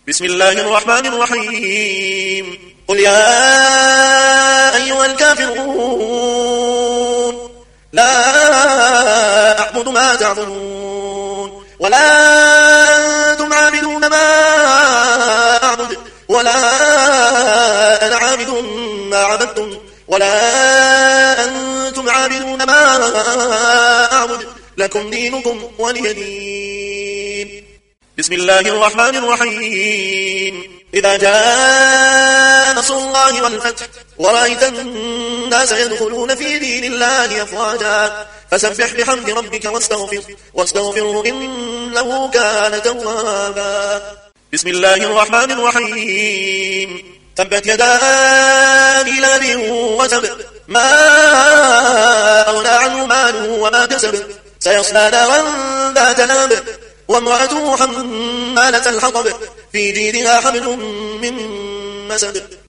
بسم الله الرحمن الرحيم قل يا أيها الكافرون لا أعبد ما تعبدون ولا أنتم عابدون ما أعبد ولا أنا عابد ما عبدتم ولا أنتم عابدون ما أعبد لكم دينكم ولي دين. بسم الله الرحمن الرحيم إذا جاء نصر الله والفتح ورأيت الناس يدخلون في دين الله أفواجا فسبح بحمد ربك واستغفره إنه كان توابا. بسم الله الرحمن الرحيم تبت يدا أبي لهب وتب ما أغنى عنه ماله وما كسب سيصلى نارا ذات لهب وامرأته حمالة الحطب في جيدها حبل من مسد.